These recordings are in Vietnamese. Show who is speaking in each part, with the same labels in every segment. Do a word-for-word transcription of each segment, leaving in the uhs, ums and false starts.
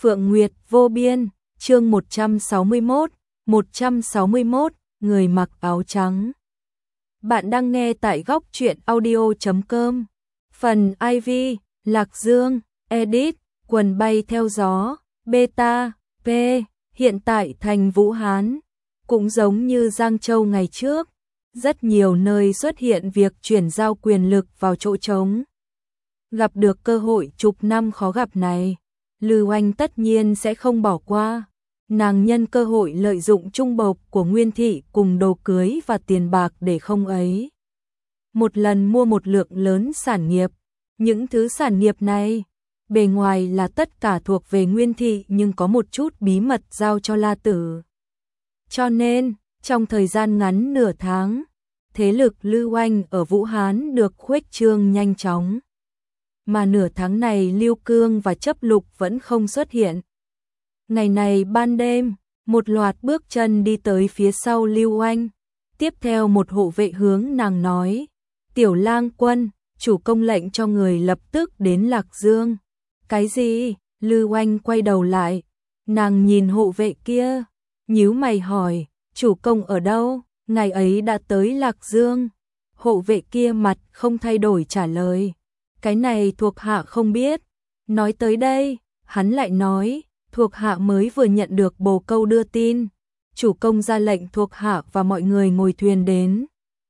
Speaker 1: Phượng Nguyệt vô biên, chương một trăm sáu mươi mốt, một trăm sáu mươi mốt, người mặc áo trắng. Bạn đang nghe tại góc truyện audio chấm com. Phần i vê, Lạc Dương, edit, quần bay theo gió, beta, p, hiện tại thành Vũ Hán. Cũng giống như Giang Châu ngày trước, rất nhiều nơi xuất hiện việc chuyển giao quyền lực vào chỗ trống. Gặp được cơ hội chục năm khó gặp này, Lư Oanh tất nhiên sẽ không bỏ qua. Nàng nhân cơ hội lợi dụng trung bộc của Nguyên Thị cùng đồ cưới và tiền bạc để không ấy. Một lần mua một lượng lớn sản nghiệp. Những thứ sản nghiệp này, bề ngoài là tất cả thuộc về Nguyên Thị nhưng có một chút bí mật giao cho La Tử. Cho nên, trong thời gian ngắn nửa tháng, thế lực Lư Oanh ở Vũ Hán được khuếch trương nhanh chóng. Mà nửa tháng này Lưu Cương và Chấp Lục vẫn không xuất hiện. Ngày này ban đêm, một loạt bước chân đi tới phía sau Lưu Oanh. Tiếp theo một hộ vệ hướng nàng nói, Tiểu Lang Quân, chủ công lệnh cho người lập tức đến Lạc Dương. Cái gì? Lưu Oanh quay đầu lại, nàng nhìn hộ vệ kia, nhíu mày hỏi, chủ công ở đâu? Ngày ấy đã tới Lạc Dương. Hộ vệ kia mặt không thay đổi trả lời, cái này thuộc hạ không biết. Nói tới đây, hắn lại nói, thuộc hạ mới vừa nhận được bồ câu đưa tin, chủ công ra lệnh thuộc hạ và mọi người ngồi thuyền đến.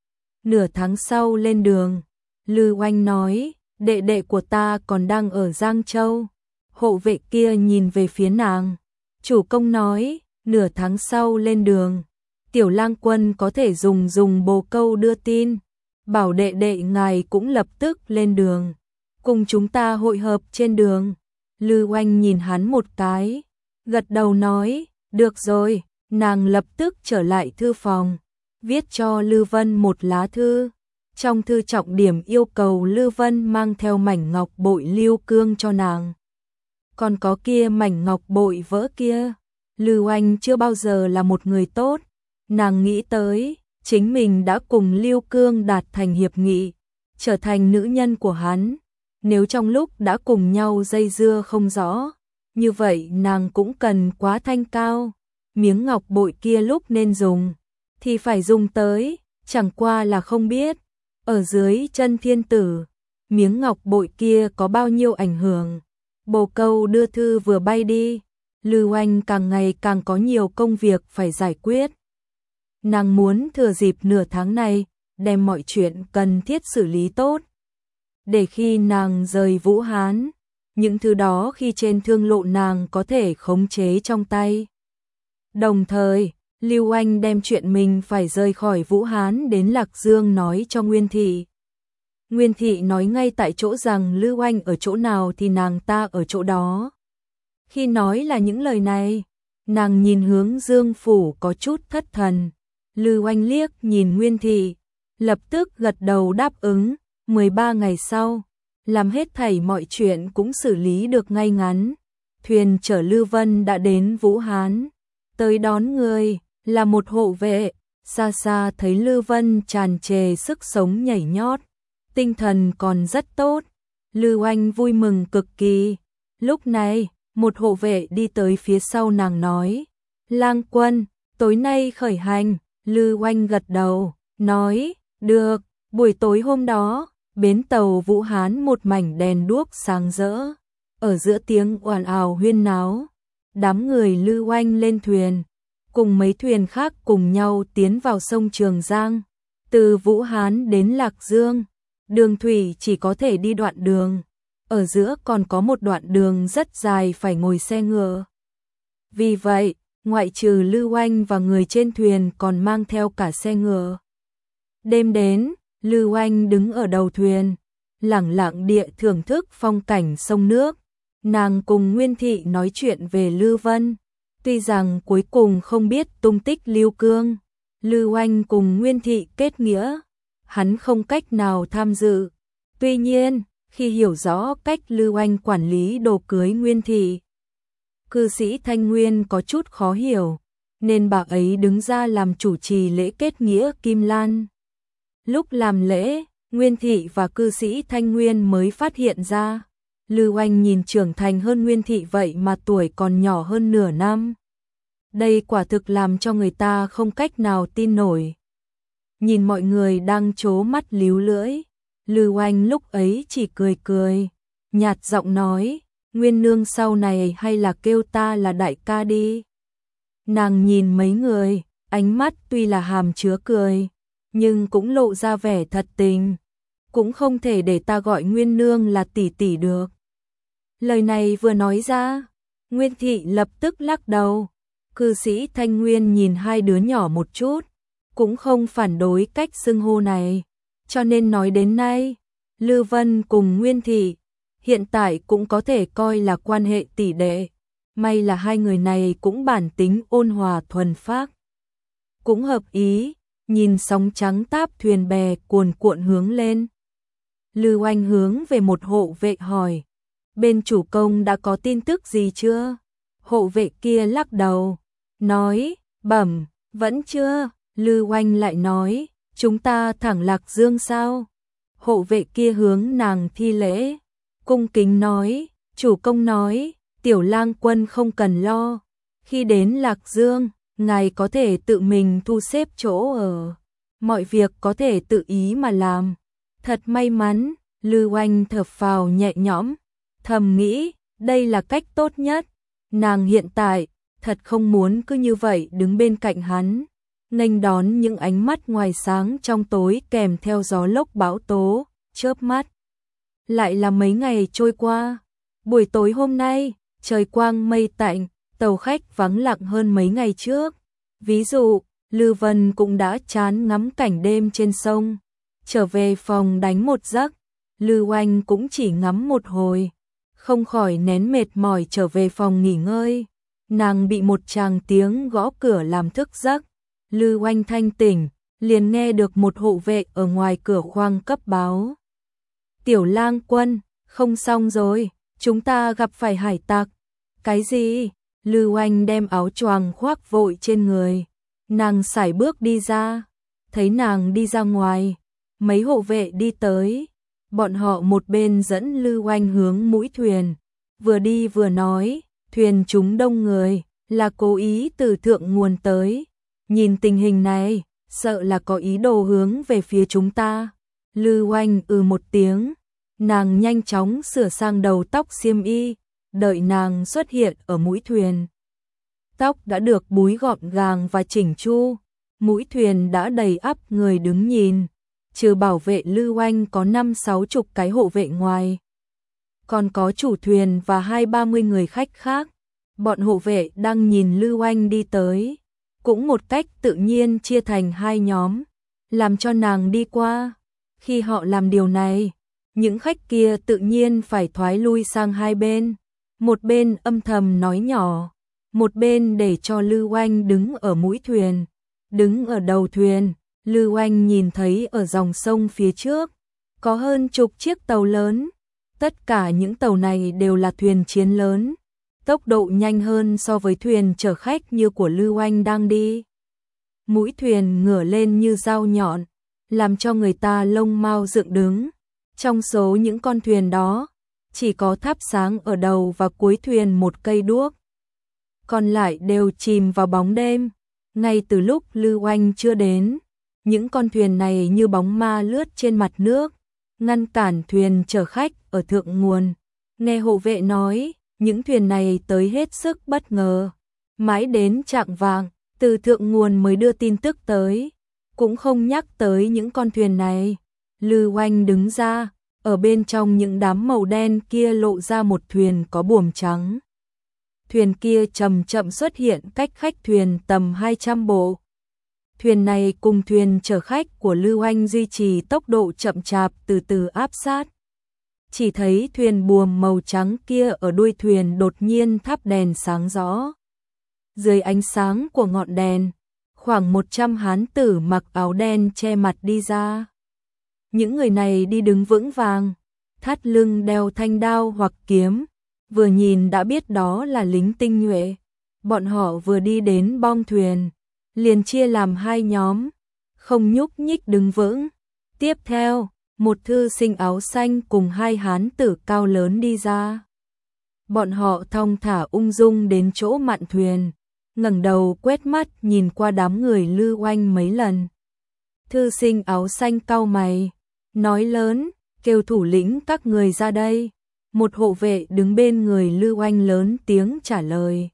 Speaker 1: Nửa tháng sau lên đường. Lư Oanh nói, đệ đệ của ta còn đang ở Giang Châu. Hộ vệ kia nhìn về phía nàng. Chủ công nói, nửa tháng sau lên đường. Tiểu Lang Quân có thể dùng dùng bồ câu đưa tin, bảo đệ đệ ngài cũng lập tức lên đường, cùng chúng ta hội hợp trên đường. Lư Oanh nhìn hắn một cái, gật đầu nói, được rồi. Nàng lập tức trở lại thư phòng, viết cho Lư Vân một lá thư. Trong thư trọng điểm yêu cầu Lư Vân mang theo mảnh ngọc bội Lưu Cương cho nàng. Còn có kia mảnh ngọc bội vỡ kia. Lư Oanh chưa bao giờ là một người tốt. Nàng nghĩ tới, chính mình đã cùng Lưu Cương đạt thành hiệp nghị, trở thành nữ nhân của hắn. Nếu trong lúc đã cùng nhau dây dưa không rõ, như vậy nàng cũng cần quá thanh cao. Miếng ngọc bội kia lúc nên dùng, thì phải dùng tới, chẳng qua là không biết. Ở dưới chân thiên tử, miếng ngọc bội kia có bao nhiêu ảnh hưởng. Bồ câu đưa thư vừa bay đi, Lư Oanh càng ngày càng có nhiều công việc phải giải quyết. Nàng muốn thừa dịp nửa tháng này, đem mọi chuyện cần thiết xử lý tốt. Để khi nàng rời Vũ Hán, những thứ đó khi trên thương lộ nàng có thể khống chế trong tay. Đồng thời, Lưu Oanh đem chuyện mình phải rời khỏi Vũ Hán đến Lạc Dương nói cho Nguyên Thị. Nguyên Thị nói ngay tại chỗ rằng Lưu Oanh ở chỗ nào thì nàng ta ở chỗ đó. Khi nói là những lời này, nàng nhìn hướng Dương Phủ có chút thất thần. Lưu Oanh liếc nhìn Nguyên Thị, lập tức gật đầu đáp ứng. mười ba ngày sau, làm hết thảy mọi chuyện cũng xử lý được ngay ngắn. Thuyền chở Lư Vân đã đến Vũ Hán. Tới đón người là một hộ vệ. Xa xa thấy Lư Vân tràn trề sức sống nhảy nhót, tinh thần còn rất tốt. Lư Oanh vui mừng cực kỳ. Lúc này, một hộ vệ đi tới phía sau nàng nói, Lang Quân, tối nay khởi hành. Lư Oanh gật đầu, nói, được. Buổi tối hôm đó, bến tàu Vũ Hán một mảnh đèn đuốc sáng rỡ. Ở giữa tiếng ồn ào huyên náo, đám người Lư Oanh lên thuyền, cùng mấy thuyền khác cùng nhau tiến vào sông Trường Giang. Từ Vũ Hán đến Lạc Dương, đường thủy chỉ có thể đi đoạn đường. Ở giữa còn có một đoạn đường rất dài phải ngồi xe ngựa. Vì vậy, ngoại trừ Lư Oanh và người trên thuyền còn mang theo cả xe ngựa. Đêm đến, Lư Oanh đứng ở đầu thuyền, lẳng lặng địa thưởng thức phong cảnh sông nước. Nàng cùng Nguyên Thị nói chuyện về Lư Vân. Tuy rằng cuối cùng không biết tung tích Lưu Cương, Lư Oanh cùng Nguyên Thị kết nghĩa, hắn không cách nào tham dự. Tuy nhiên, khi hiểu rõ cách Lư Oanh quản lý đồ cưới Nguyên Thị, cư sĩ Thanh Nguyên có chút khó hiểu, nên bà ấy đứng ra làm chủ trì lễ kết nghĩa Kim Lan. Lúc làm lễ, Nguyên Thị và cư sĩ Thanh Nguyên mới phát hiện ra, Lưu Oanh nhìn trưởng thành hơn Nguyên Thị vậy mà tuổi còn nhỏ hơn nửa năm. Đây quả thực làm cho người ta không cách nào tin nổi. Nhìn mọi người đang trố mắt líu lưỡi, Lưu Oanh lúc ấy chỉ cười cười, nhạt giọng nói, Nguyên nương sau này hay là kêu ta là đại ca đi. Nàng nhìn mấy người, ánh mắt tuy là hàm chứa cười, nhưng cũng lộ ra vẻ thật tình. Cũng không thể để ta gọi Nguyên nương là tỷ tỷ được. Lời này vừa nói ra, Nguyên Thị lập tức lắc đầu. Cư sĩ Thanh Nguyên nhìn hai đứa nhỏ một chút, cũng không phản đối cách xưng hô này. Cho nên nói đến nay, Lư Vân cùng Nguyên Thị hiện tại cũng có thể coi là quan hệ tỷ đệ. May là hai người này cũng bản tính ôn hòa thuần phác. Cũng hợp ý, nhìn sóng trắng táp thuyền bè cuồn cuộn hướng lên. Lư Oanh hướng về một hộ vệ hỏi, bên chủ công đã có tin tức gì chưa? Hộ vệ kia lắc đầu, nói, bẩm, vẫn chưa. Lư Oanh lại nói, chúng ta thẳng Lạc Dương sao? Hộ vệ kia hướng nàng thi lễ, cung kính nói, chủ công nói, tiểu lang quân không cần lo. Khi đến Lạc Dương, ngài có thể tự mình thu xếp chỗ ở. Mọi việc có thể tự ý mà làm. Thật may mắn, Lư Oanh thở phào nhẹ nhõm, thầm nghĩ, đây là cách tốt nhất. Nàng hiện tại, thật không muốn cứ như vậy đứng bên cạnh hắn, nghênh đón những ánh mắt ngoài sáng trong tối kèm theo gió lốc bão tố, chớp mắt. Lại là mấy ngày trôi qua, buổi tối hôm nay, trời quang mây tạnh, tàu khách vắng lặng hơn mấy ngày trước. Ví dụ, Lư Vân cũng đã chán ngắm cảnh đêm trên sông, trở về phòng đánh một giấc. Lư Oanh cũng chỉ ngắm một hồi, không khỏi nén mệt mỏi trở về phòng nghỉ ngơi. Nàng bị một tràng tiếng gõ cửa làm thức giấc. Lư Oanh thanh tỉnh, liền nghe được một hộ vệ ở ngoài cửa khoang cấp báo. Tiểu lang quân, không xong rồi, chúng ta gặp phải hải tặc. Cái gì? Lư Oanh đem áo choàng khoác vội trên người. Nàng sải bước đi ra, thấy nàng đi ra ngoài, mấy hộ vệ đi tới. Bọn họ một bên dẫn Lư Oanh hướng mũi thuyền, vừa đi vừa nói, thuyền chúng đông người, là cố ý từ thượng nguồn tới. Nhìn tình hình này, sợ là có ý đồ hướng về phía chúng ta. Lư Oanh ừ một tiếng, nàng nhanh chóng sửa sang đầu tóc xiêm y, đợi nàng xuất hiện ở mũi thuyền. Tóc đã được búi gọn gàng và chỉnh chu, mũi thuyền đã đầy ắp người đứng nhìn, trừ bảo vệ Lư Oanh có năm sáu chục cái hộ vệ ngoài. Còn có chủ thuyền và hai ba mươi người khách khác, bọn hộ vệ đang nhìn Lư Oanh đi tới, cũng một cách tự nhiên chia thành hai nhóm, làm cho nàng đi qua. Khi họ làm điều này, những khách kia tự nhiên phải thoái lui sang hai bên, một bên âm thầm nói nhỏ, một bên để cho Lư Oanh đứng ở mũi thuyền. Đứng ở đầu thuyền, Lư Oanh nhìn thấy ở dòng sông phía trước, có hơn chục chiếc tàu lớn. Tất cả những tàu này đều là thuyền chiến lớn, tốc độ nhanh hơn so với thuyền chở khách như của Lư Oanh đang đi. Mũi thuyền ngửa lên như dao nhọn, làm cho người ta lông mao dựng đứng. Trong số những con thuyền đó, chỉ có thắp sáng ở đầu và cuối thuyền một cây đuốc. Còn lại đều chìm vào bóng đêm. Ngay từ lúc Lư Oanh chưa đến, những con thuyền này như bóng ma lướt trên mặt nước, ngăn cản thuyền chở khách ở thượng nguồn. Nghe hộ vệ nói, những thuyền này tới hết sức bất ngờ. Mãi đến chạng vạng, từ thượng nguồn mới đưa tin tức tới, cũng không nhắc tới những con thuyền này. Lư Oanh đứng ra, ở bên trong những đám màu đen kia lộ ra một thuyền có buồm trắng. Thuyền kia chậm chậm xuất hiện cách khách thuyền tầm hai trăm bộ. Thuyền này cùng thuyền chở khách của Lư Oanh duy trì tốc độ chậm chạp từ từ áp sát. Chỉ thấy thuyền buồm màu trắng kia ở đuôi thuyền đột nhiên thắp đèn sáng rõ. Dưới ánh sáng của ngọn đèn, khoảng một trăm hán tử mặc áo đen che mặt đi ra. Những người này đi đứng vững vàng, thắt lưng đeo thanh đao hoặc kiếm, vừa nhìn đã biết đó là lính tinh nhuệ. Bọn họ vừa đi đến bong thuyền, liền chia làm hai nhóm, không nhúc nhích đứng vững. Tiếp theo, một thư sinh áo xanh cùng hai hán tử cao lớn đi ra. Bọn họ thong thả ung dung đến chỗ mạn thuyền, ngẩng đầu quét mắt nhìn qua đám người Lư Oanh mấy lần. Thư sinh áo xanh cau mày, nói lớn, kêu thủ lĩnh các người ra đây. Một hộ vệ đứng bên người Lư Oanh lớn tiếng trả lời.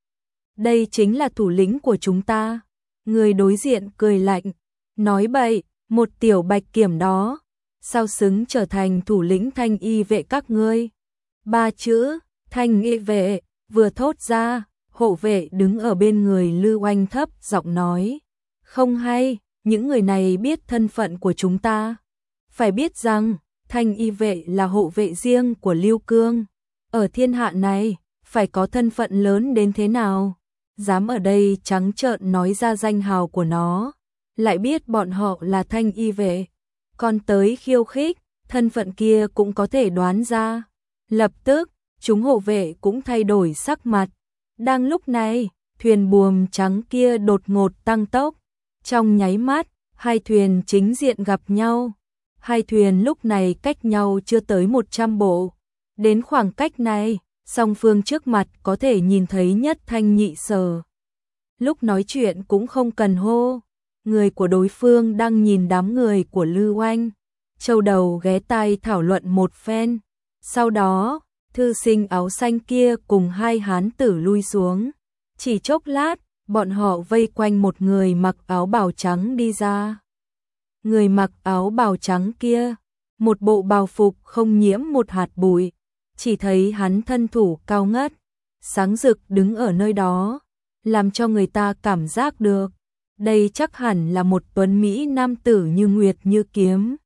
Speaker 1: Đây chính là thủ lĩnh của chúng ta. Người đối diện cười lạnh, nói bậy, một tiểu bạch kiểm đó, sao xứng trở thành thủ lĩnh thanh y vệ các ngươi. Ba chữ, thanh y vệ, vừa thốt ra, hộ vệ đứng ở bên người Lư Oanh thấp giọng nói. Không hay, những người này biết thân phận của chúng ta. Phải biết rằng, thanh y vệ là hộ vệ riêng của Lưu Cương. Ở thiên hạ này, phải có thân phận lớn đến thế nào? Dám ở đây trắng trợn nói ra danh hào của nó, lại biết bọn họ là thanh y vệ. Còn tới khiêu khích, thân phận kia cũng có thể đoán ra. Lập tức, chúng hộ vệ cũng thay đổi sắc mặt. Đang lúc này, thuyền buồm trắng kia đột ngột tăng tốc. Trong nháy mắt, hai thuyền chính diện gặp nhau. Hai thuyền lúc này cách nhau chưa tới một trăm bộ. Đến khoảng cách này, song phương trước mặt có thể nhìn thấy nhất thanh nhị sở. Lúc nói chuyện cũng không cần hô. Người của đối phương đang nhìn đám người của Lư Oanh. Châu đầu ghé tai thảo luận một phen. Sau đó, thư sinh áo xanh kia cùng hai hán tử lui xuống. Chỉ chốc lát, bọn họ vây quanh một người mặc áo bào trắng đi ra. Người mặc áo bào trắng kia, một bộ bào phục không nhiễm một hạt bụi, chỉ thấy hắn thân thủ cao ngất, sáng rực đứng ở nơi đó, làm cho người ta cảm giác được, đây chắc hẳn là một tuấn Mỹ nam tử như nguyệt như kiếm.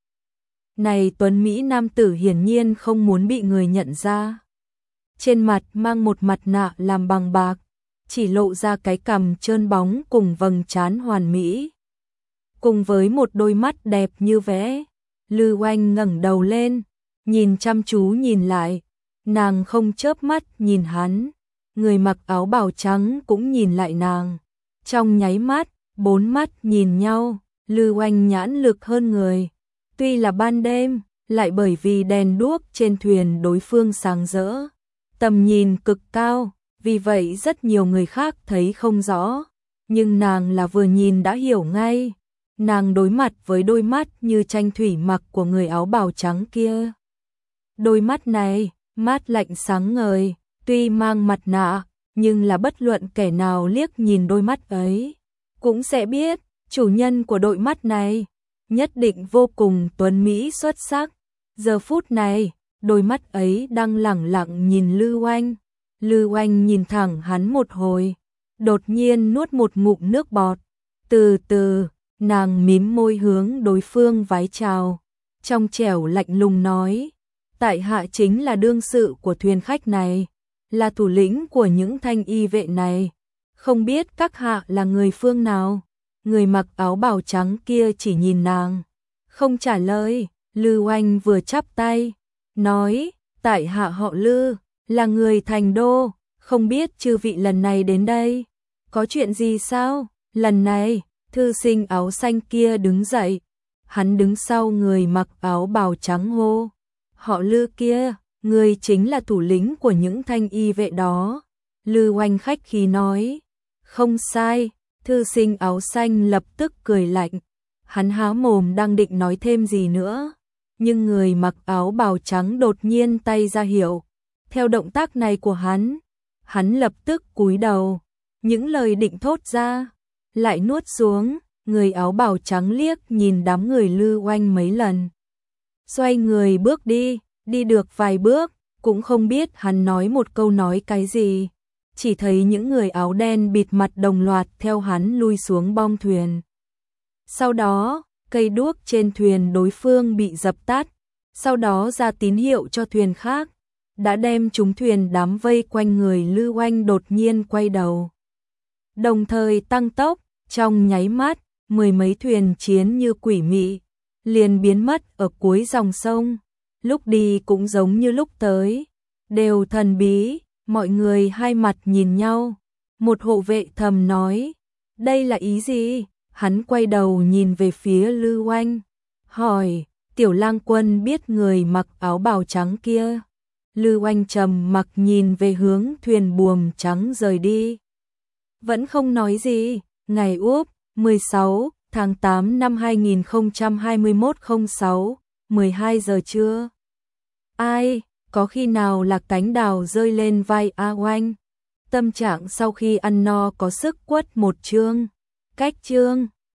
Speaker 1: Này tuấn Mỹ nam tử hiển nhiên không muốn bị người nhận ra. Trên mặt mang một mặt nạ làm bằng bạc, chỉ lộ ra cái cằm trơn bóng cùng vầng trán hoàn mỹ. Cùng với một đôi mắt đẹp như vẽ, Lư Oanh ngẩng đầu lên, nhìn chăm chú nhìn lại, nàng không chớp mắt nhìn hắn, người mặc áo bào trắng cũng nhìn lại nàng. Trong nháy mắt, bốn mắt nhìn nhau, Lư Oanh nhãn lực hơn người. Tuy là ban đêm, lại bởi vì đèn đuốc trên thuyền đối phương sáng rỡ, tầm nhìn cực cao, vì vậy rất nhiều người khác thấy không rõ, nhưng nàng là vừa nhìn đã hiểu ngay. Nàng đối mặt với đôi mắt như tranh thủy mặc của người áo bào trắng kia. Đôi mắt này, mát lạnh sáng ngời, tuy mang mặt nạ, nhưng là bất luận kẻ nào liếc nhìn đôi mắt ấy, cũng sẽ biết, chủ nhân của đôi mắt này, nhất định vô cùng tuấn Mỹ xuất sắc. Giờ phút này, đôi mắt ấy đang lẳng lặng nhìn Lư Oanh. Lư Oanh nhìn thẳng hắn một hồi, đột nhiên nuốt một ngụm nước bọt. Từ từ, nàng mím môi hướng đối phương vái chào, trong trẻo lạnh lùng nói, tại hạ chính là đương sự của thuyền khách này, là thủ lĩnh của những thanh y vệ này, không biết các hạ là người phương nào. Người mặc áo bào trắng kia chỉ nhìn nàng, không trả lời. Lư Oanh vừa chắp tay, nói, tại hạ họ Lư, là người thành đô, không biết chư vị lần này đến đây, có chuyện gì sao? Lần này, thư sinh áo xanh kia đứng dậy, hắn đứng sau người mặc áo bào trắng hô, họ Lư kia, người chính là thủ lĩnh của những thanh y vệ đó. Lư Oanh khách khí nói, không sai. Thư sinh áo xanh lập tức cười lạnh, hắn há mồm đang định nói thêm gì nữa, nhưng người mặc áo bào trắng đột nhiên tay ra hiệu. Theo động tác này của hắn, hắn lập tức cúi đầu, những lời định thốt ra, lại nuốt xuống. Người áo bào trắng liếc nhìn đám người Lư Oanh mấy lần, xoay người bước đi, đi được vài bước, cũng không biết hắn nói một câu nói cái gì. Chỉ thấy những người áo đen bịt mặt đồng loạt theo hắn lui xuống bong thuyền. Sau đó, cây đuốc trên thuyền đối phương bị dập tắt, sau đó ra tín hiệu cho thuyền khác, đã đem chúng thuyền đám vây quanh người Lư Oanh đột nhiên quay đầu. Đồng thời tăng tốc, trong nháy mắt, mười mấy thuyền chiến như quỷ mị, liền biến mất ở cuối dòng sông. Lúc đi cũng giống như lúc tới, đều thần bí. Mọi người hai mặt nhìn nhau, một hộ vệ thầm nói, đây là ý gì? Hắn quay đầu nhìn về phía Lư Oanh, hỏi, Tiểu Lang Quân biết người mặc áo bào trắng kia. Lư Oanh trầm mặc nhìn về hướng thuyền buồm trắng rời đi. Vẫn không nói gì. Ngày úp mười sáu tháng tám năm hai nghìn không trăm hai mươi mốt không sáu, mười hai giờ trưa. Ai, có khi nào là cánh đào rơi lên vai A Oanh? Tâm trạng sau khi ăn no có sức quất một chương. Cách chương